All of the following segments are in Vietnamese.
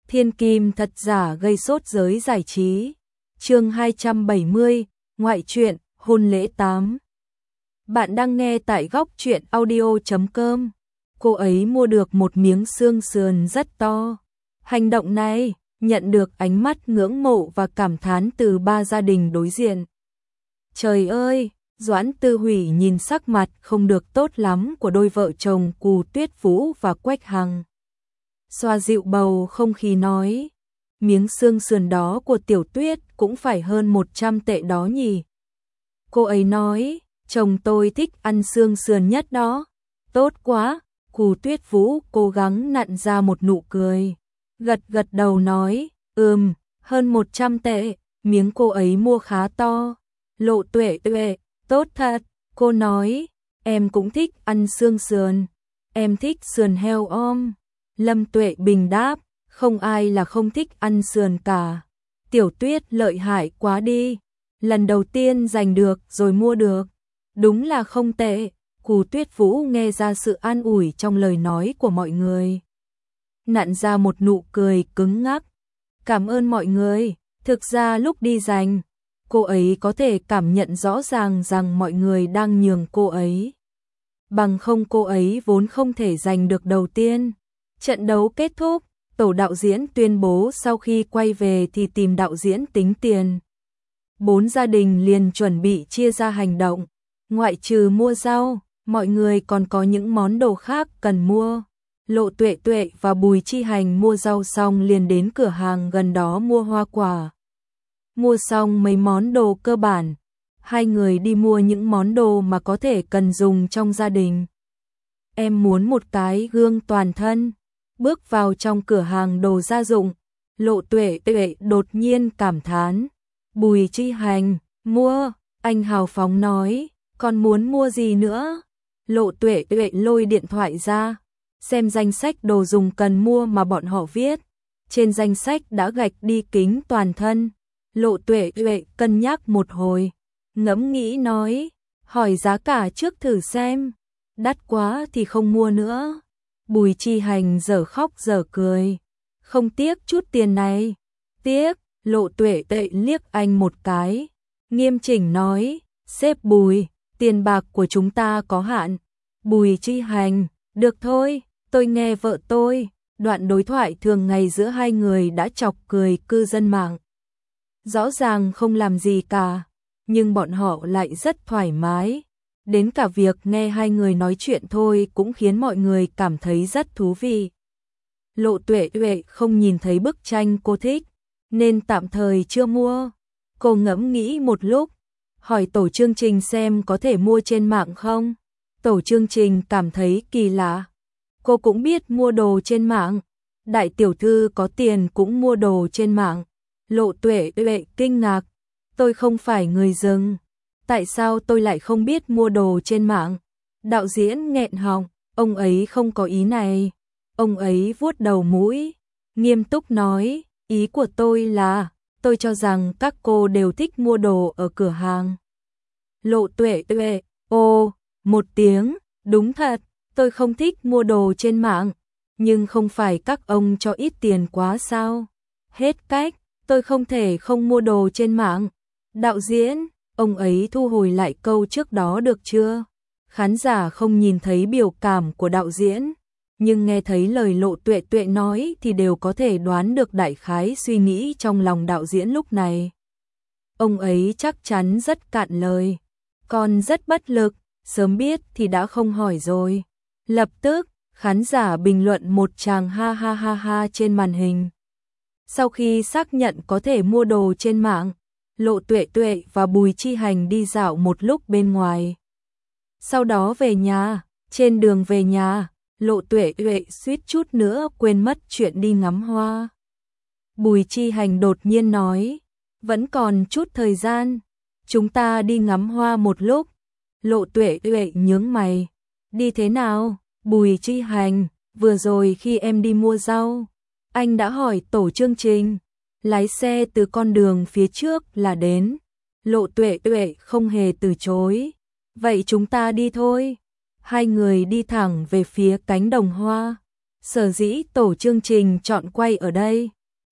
Thiên kim thật giả gây sốt giới giải trí. Chương 270, ngoại truyện, hôn lễ 8. Bạn đang nghe tại góc truyện audio.com. Cô ấy mua được một miếng xương sườn rất to. Hành động này nhận được ánh mắt ngưỡng mộ và cảm thán từ ba gia đình đối diện. Trời ơi, Doãn Tư Hủy nhìn sắc mặt không được tốt lắm của đôi vợ chồng Cù Tuyết Vũ và Quách Hằng. Xoa dịu bầu không khí nói, miếng xương sườn đó của Tiểu Tuyết cũng phải hơn 100 tệ đó nhỉ. Cô ấy nói, chồng tôi thích ăn xương sườn nhất đó. Tốt quá, Cù Tuyết Vũ cố gắng nặn ra một nụ cười. Gật gật đầu nói, hơn 100 tệ, miếng cô ấy mua khá to. Lộ Tuệ Tuệ, tốt thật, cô nói, em cũng thích ăn xương sườn. Em thích sườn heo om. Lâm Tuệ Bình đáp, không ai là không thích ăn sườn cả. Tiểu Tuyết lợi hại quá đi. Lần đầu tiên giành được rồi mua được. Đúng là không tệ. Cù Tuyết Vũ nghe ra sự an ủi trong lời nói của mọi người. Nặn ra một nụ cười cứng ngắc. Cảm ơn mọi người. Thực ra lúc đi giành, cô ấy có thể cảm nhận rõ ràng rằng mọi người đang nhường cô ấy. Bằng không cô ấy vốn không thể giành được đầu tiên. Trận đấu kết thúc, tổ đạo diễn tuyên bố sau khi quay về thì tìm đạo diễn tính tiền. 4 gia đình liền chuẩn bị chia ra hành động. Ngoại trừ mua rau, mọi người còn có những món đồ khác cần mua. Lộ Tuệ Tuệ và Bùi Chi Hành mua rau xong liền đến cửa hàng gần đó mua hoa quả. Mua xong mấy món đồ cơ bản, hai người đi mua những món đồ mà có thể cần dùng trong gia đình. Em muốn một cái gương toàn thân. Bước vào trong cửa hàng đồ gia dụng, Lộ Tuệ Tuệ đột nhiên cảm thán. Bùi Chi Hành, mua, anh hào phóng nói, còn muốn mua gì nữa? Lộ Tuệ Tuệ lôi điện thoại ra, xem danh sách đồ dùng cần mua mà bọn họ viết. Trên danh sách đã gạch đi kính toàn thân. Lộ Tuệ Tuệ cân nhắc một hồi, ngẫm nghĩ nói, hỏi giá cả trước thử xem, đắt quá thì không mua nữa. Bùi Chi Hành dở khóc dở cười, không tiếc chút tiền này. Tiếc. Lộ Tuệ Tuệ liếc anh một cái, nghiêm chỉnh nói, sếp Bùi, tiền bạc của chúng ta có hạn. Bùi Chi Hành, được thôi, tôi nghe vợ tôi. Đoạn đối thoại thường ngày giữa hai người đã chọc cười cư dân mạng. Rõ ràng không làm gì cả, nhưng bọn họ lại rất thoải mái. Đến cả việc nghe hai người nói chuyện thôi cũng khiến mọi người cảm thấy rất thú vị. Lộ Tuệ Tuệ không nhìn thấy bức tranh cô thích, nên tạm thời chưa mua. Cô ngẫm nghĩ một lúc, hỏi tổ chương trình xem có thể mua trên mạng không. Tổ chương trình cảm thấy kỳ lạ. Cô cũng biết mua đồ trên mạng. Đại tiểu thư có tiền cũng mua đồ trên mạng. Lộ Tuệ Tuệ kinh ngạc. Tôi không phải người Rừng. Tại sao tôi lại không biết mua đồ trên mạng? Đạo diễn nghẹn họng, ông ấy không có ý này. Ông ấy vuốt đầu mũi, nghiêm túc nói, ý của tôi là, tôi cho rằng các cô đều thích mua đồ ở cửa hàng. Lộ Tuệ Tuệ, một tiếng, đúng thật, tôi không thích mua đồ trên mạng, nhưng không phải các ông cho ít tiền quá sao? Hết cách, tôi không thể không mua đồ trên mạng. Đạo diễn, ông ấy thu hồi lại câu trước đó được chưa? Khán giả không nhìn thấy biểu cảm của đạo diễn, nhưng nghe thấy lời Lộ Tuệ Tuệ nói thì đều có thể đoán được đại khái suy nghĩ trong lòng đạo diễn lúc này. Ông ấy chắc chắn rất cạn lời, còn rất bất lực, sớm biết thì đã không hỏi rồi. Lập tức, khán giả bình luận một tràng ha ha ha ha trên màn hình. Sau khi xác nhận có thể mua đồ trên mạng, Lộ Tuệ Tuệ và Bùi Chi Hành đi dạo một lúc bên ngoài. Sau đó về nhà, trên đường về nhà, Lộ Tuệ Tuệ suýt chút nữa quên mất chuyện đi ngắm hoa. Bùi Chi Hành đột nhiên nói, vẫn còn chút thời gian, chúng ta đi ngắm hoa một lúc. Lộ Tuệ Tuệ nhướng mày, đi thế nào? Bùi Chi Hành, vừa rồi khi em đi mua rau, anh đã hỏi tổ chương trình, lái xe từ con đường phía trước là đến. Lộ Tuệ Tuệ không hề từ chối, vậy chúng ta đi thôi. Hai người đi thẳng về phía cánh đồng hoa. Sở dĩ tổ chương trình chọn quay ở đây,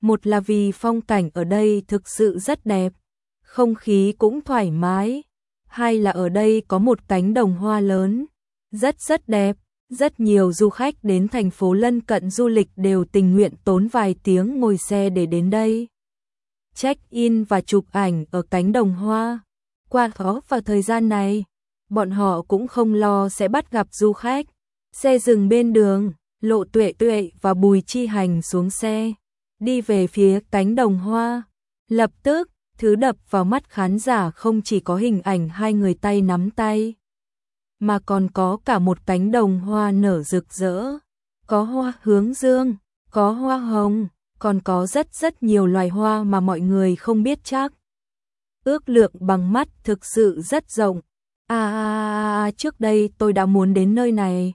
Một là vì phong cảnh ở đây thực sự rất đẹp, không khí cũng thoải mái. Hai là ở đây có một cánh đồng hoa lớn, rất đẹp. Rất nhiều du khách đến thành phố lân cận du lịch đều tình nguyện tốn vài tiếng ngồi xe để đến đây check-in và chụp ảnh ở cánh đồng hoa. Qua đó vào thời gian này, bọn họ cũng không lo sẽ bắt gặp du khách. Xe dừng bên đường, Lộ Tuệ Tuệ và Bùi Chi Hành xuống xe, đi về phía cánh đồng hoa. Lập tức, thứ đập vào mắt khán giả không chỉ có hình ảnh hai người tay nắm tay, mà còn có cả một cánh đồng hoa nở rực rỡ. Có hoa hướng dương, có hoa hồng, còn có rất nhiều loài hoa mà mọi người không biết chắc. Ước lượng bằng mắt thực sự rất rộng. Trước đây tôi đã muốn đến nơi này.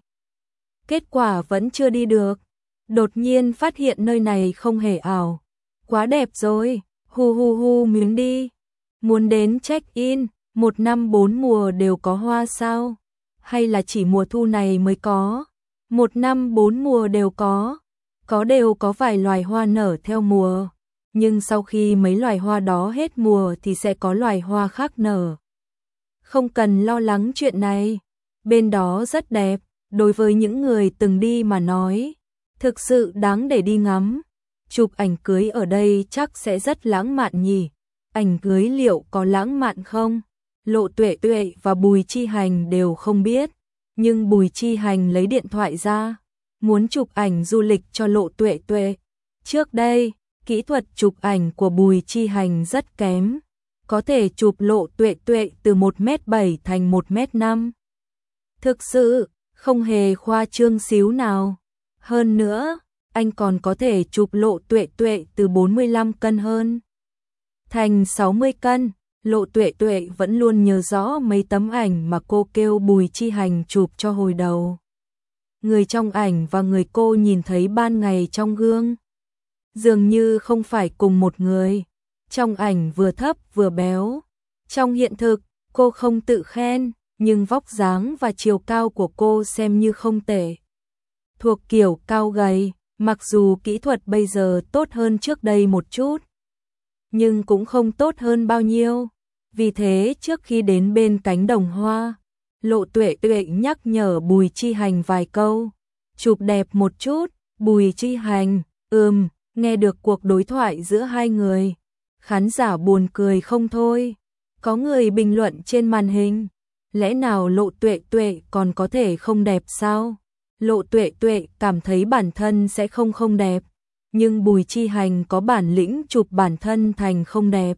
Kết quả vẫn chưa đi được. Đột nhiên phát hiện nơi này không hề ảo. Quá đẹp rồi, hu miếng đi. Muốn đến check-in, 1 năm 4 mùa đều có hoa sao? Hay là chỉ mùa thu này mới có? 1 năm 4 mùa đều có đều có vài loài hoa nở theo mùa. Nhưng sau khi mấy loài hoa đó hết mùa thì sẽ có loài hoa khác nở. Không cần lo lắng chuyện này. Bên đó rất đẹp, đối với những người từng đi mà nói, thực sự đáng để đi ngắm. Chụp ảnh cưới ở đây chắc sẽ rất lãng mạn nhỉ. Ảnh cưới liệu có lãng mạn không? Lộ Tuệ Tuệ và Bùi Chi Hành đều không biết, nhưng Bùi Chi Hành lấy điện thoại ra, muốn chụp ảnh du lịch cho Lộ Tuệ Tuệ. Trước đây, kỹ thuật chụp ảnh của Bùi Chi Hành rất kém, có thể chụp Lộ Tuệ Tuệ từ 1m7 thành 1m5. Thực sự, không hề khoa trương xíu nào. Hơn nữa, anh còn có thể chụp Lộ Tuệ Tuệ từ 45 cân hơn thành 60 cân. Lộ Tuệ Tuệ vẫn luôn nhớ rõ mấy tấm ảnh mà cô kêu Bùi Chi Hành chụp cho hồi đầu. Người trong ảnh và người cô nhìn thấy ban ngày trong gương dường như không phải cùng một người. Trong ảnh vừa thấp vừa béo. Trong hiện thực, cô không tự khen, nhưng vóc dáng và chiều cao của cô xem như không tệ. Thuộc kiểu cao gầy, mặc dù kỹ thuật bây giờ tốt hơn trước đây một chút, nhưng cũng không tốt hơn bao nhiêu. Vì thế trước khi đến bên cánh đồng hoa, Lộ Tuệ Tuệ nhắc nhở Bùi Chi Hành vài câu. Chụp đẹp một chút. Bùi Chi Hành, nghe được cuộc đối thoại giữa hai người. Khán giả buồn cười không thôi. Có người bình luận trên màn hình, lẽ nào Lộ Tuệ Tuệ còn có thể không đẹp sao? Lộ Tuệ Tuệ cảm thấy bản thân sẽ không đẹp, nhưng Bùi Chi Hành có bản lĩnh chụp bản thân thành không đẹp.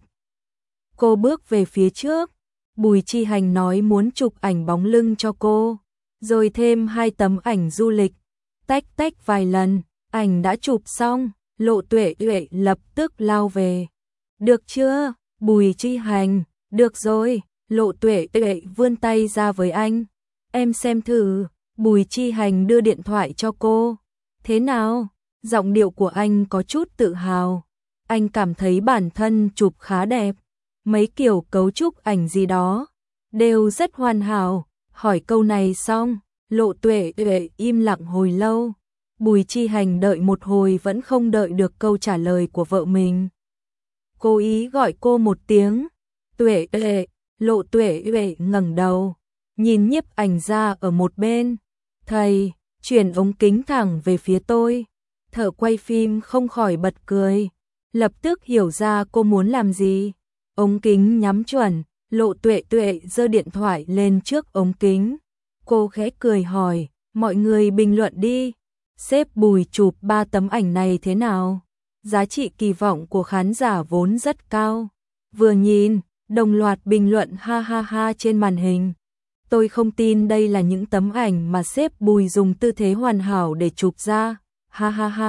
Cô bước về phía trước, Bùi Chi Hành nói muốn chụp ảnh bóng lưng cho cô, rồi thêm 2 tấm ảnh du lịch. Tách vài lần, ảnh đã chụp xong, Lộ Tuệ Tuệ lập tức lao về. Được chưa? Bùi Chi Hành, được rồi. Lộ Tuệ Tuệ vươn tay ra với anh. Em xem thử. Bùi Chi Hành đưa điện thoại cho cô. Thế nào? Giọng điệu của anh có chút tự hào. Anh cảm thấy bản thân chụp khá đẹp. Mấy kiểu cấu trúc ảnh gì đó đều rất hoàn hảo. Hỏi câu này xong, Lộ Tuệ Tuệ im lặng hồi lâu. Bùi Chi Hành đợi một hồi vẫn không đợi được câu trả lời của vợ mình. Cố ý gọi cô một tiếng. Tuệ Tuệ. Lộ Tuệ Tuệ ngẩng đầu, nhìn nhiếp ảnh ra ở một bên. Thầy, chuyển ống kính thẳng về phía tôi. Thợ quay phim không khỏi bật cười, lập tức hiểu ra cô muốn làm gì. Ống kính nhắm chuẩn, Lộ Tuệ Tuệ giơ điện thoại lên trước ống kính. Cô khẽ cười hỏi, mọi người bình luận đi. Sếp Bùi chụp 3 tấm ảnh này thế nào? Giá trị kỳ vọng của khán giả vốn rất cao. Vừa nhìn, đồng loạt bình luận ha ha trên màn hình. Tôi không tin đây là những tấm ảnh mà sếp Bùi dùng tư thế hoàn hảo để chụp ra. Ha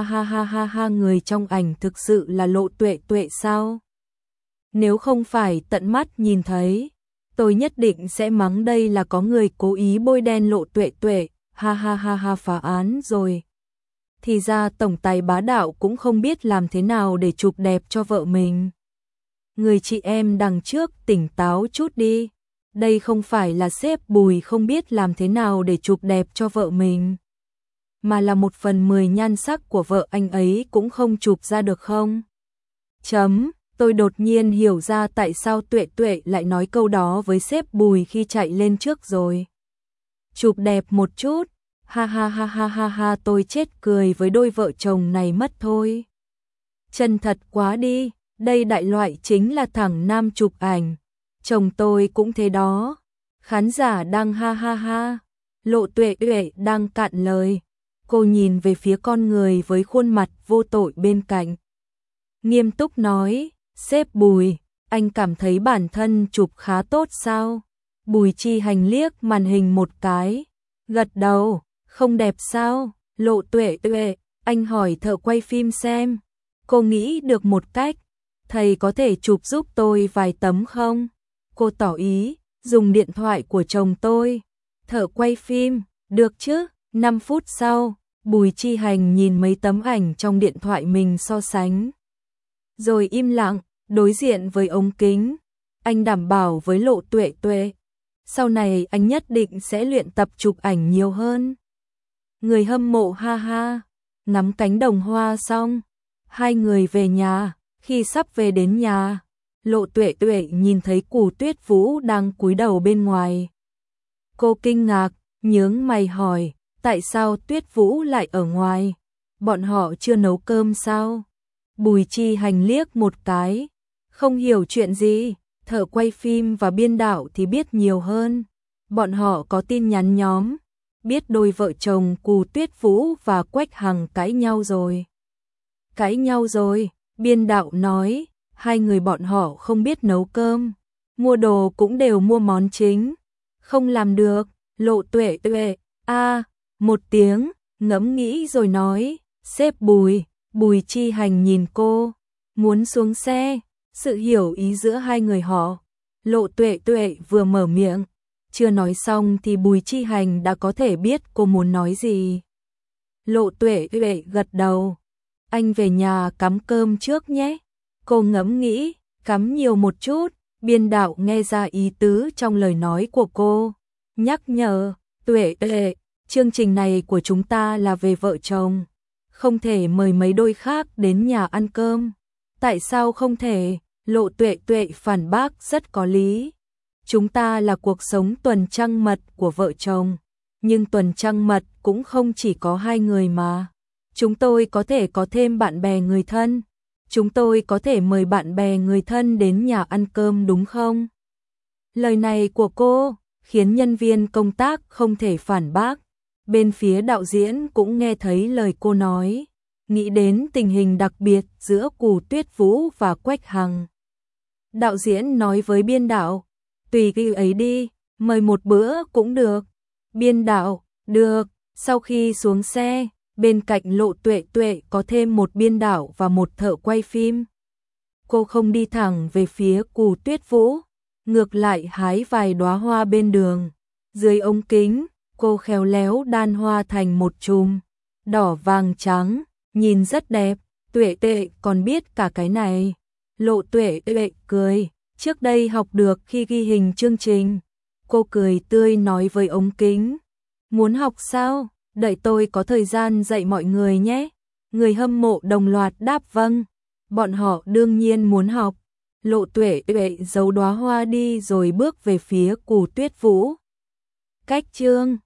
ha, người trong ảnh thực sự là Lộ Tuệ Tuệ sao? Nếu không phải tận mắt nhìn thấy, tôi nhất định sẽ mắng đây là có người cố ý bôi đen Lộ Tuệ Tuệ. Ha ha, phá án rồi. Thì ra tổng tài bá đạo cũng không biết làm thế nào để chụp đẹp cho vợ mình. Người chị em đằng trước tỉnh táo chút đi. Đây không phải là sếp Bùi không biết làm thế nào để chụp đẹp cho vợ mình, mà là 1/10 nhan sắc của vợ anh ấy cũng không chụp ra được không? Tôi đột nhiên hiểu ra tại sao Tuệ Tuệ lại nói câu đó với sếp Bùi khi chạy lên trước rồi. Chụp đẹp một chút, ha ha ha ha ha ha, tôi chết cười với đôi vợ chồng này mất thôi. Chân thật quá đi, đây đại loại chính là thằng nam chụp ảnh, chồng tôi cũng thế đó. Khán giả đang ha ha ha, Lộ Tuệ Tuệ đang cạn lời. Cô nhìn về phía con người với khuôn mặt vô tội bên cạnh. Nghiêm túc nói, sếp Bùi, anh cảm thấy bản thân chụp khá tốt sao? Bùi Chi Hành liếc màn hình một cái, gật đầu, không đẹp sao? Lộ Tuệ Tuệ, anh hỏi thợ quay phim xem. Cô nghĩ được một cách, thầy có thể chụp giúp tôi vài tấm không? Cô tỏ ý, dùng điện thoại của chồng tôi. Thợ quay phim, được chứ? 5 phút sau, Bùi Chi Hành nhìn mấy tấm ảnh trong điện thoại mình so sánh. Rồi im lặng, đối diện với ống kính. Anh đảm bảo với Lộ Tuệ Tuệ, sau này anh nhất định sẽ luyện tập chụp ảnh nhiều hơn. Người hâm mộ ha ha, ngắm cánh đồng hoa xong, hai người về nhà. Khi sắp về đến nhà, Lộ Tuệ Tuệ nhìn thấy Cù Tuyết Vũ đang cúi đầu bên ngoài. Cô kinh ngạc, nhướng mày hỏi, tại sao Tuyết Vũ lại ở ngoài? Bọn họ chưa nấu cơm sao? Bùi Chi Hành liếc một cái, không hiểu chuyện gì, thợ quay phim và biên đạo thì biết nhiều hơn. Bọn họ có tin nhắn nhóm, biết đôi vợ chồng Cù Tuyết Vũ và Quách Hằng cãi nhau rồi. Cãi nhau rồi, biên đạo nói, hai người bọn họ không biết nấu cơm, mua đồ cũng đều mua món chính. Không làm được, Lộ Tuệ Tuệ, một tiếng, ngẫm nghĩ rồi nói, sếp Bùi. Bùi Chi Hành nhìn cô, muốn xuống xe, sự hiểu ý giữa hai người họ. Lộ Tuệ Tuệ vừa mở miệng, chưa nói xong thì Bùi Chi Hành đã có thể biết cô muốn nói gì. Lộ Tuệ Tuệ gật đầu, anh về nhà cắm cơm trước nhé. Cô ngẫm nghĩ, cắm nhiều một chút, biên đạo nghe ra ý tứ trong lời nói của cô. Nhắc nhở, Tuệ Tuệ, chương trình này của chúng ta là về vợ chồng. Không thể mời mấy đôi khác đến nhà ăn cơm. Tại sao không thể? Lộ Tuệ Tuệ phản bác rất có lý. Chúng ta là cuộc sống tuần trăng mật của vợ chồng. Nhưng tuần trăng mật cũng không chỉ có hai người mà. Chúng tôi có thể có thêm bạn bè người thân. Chúng tôi có thể mời bạn bè người thân đến nhà ăn cơm đúng không? Lời này của cô khiến nhân viên công tác không thể phản bác. Bên phía đạo diễn cũng nghe thấy lời cô nói, nghĩ đến tình hình đặc biệt giữa Cù Tuyết Vũ và Quách Hằng. Đạo diễn nói với biên đạo, tùy cái ấy đi, mời một bữa cũng được. Biên đạo, được. Sau khi xuống xe, bên cạnh Lộ Tuệ Tuệ có thêm một biên đạo và một thợ quay phim. Cô không đi thẳng về phía Cù Tuyết Vũ, ngược lại hái vài đóa hoa bên đường. Dưới ống kính, cô khéo léo đan hoa thành một chùm, đỏ vàng trắng, nhìn rất đẹp. Tuệ Tuệ còn biết cả cái này. Lộ Tuệ Tuệ cười, trước đây học được khi ghi hình chương trình. Cô cười tươi nói với ống kính, muốn học sao? Đợi tôi có thời gian dạy mọi người nhé. Người hâm mộ đồng loạt đáp vâng. Bọn họ đương nhiên muốn học. Lộ Tuệ Tuệ giấu đóa hoa đi rồi bước về phía Cù Tuyết Vũ. Cách chương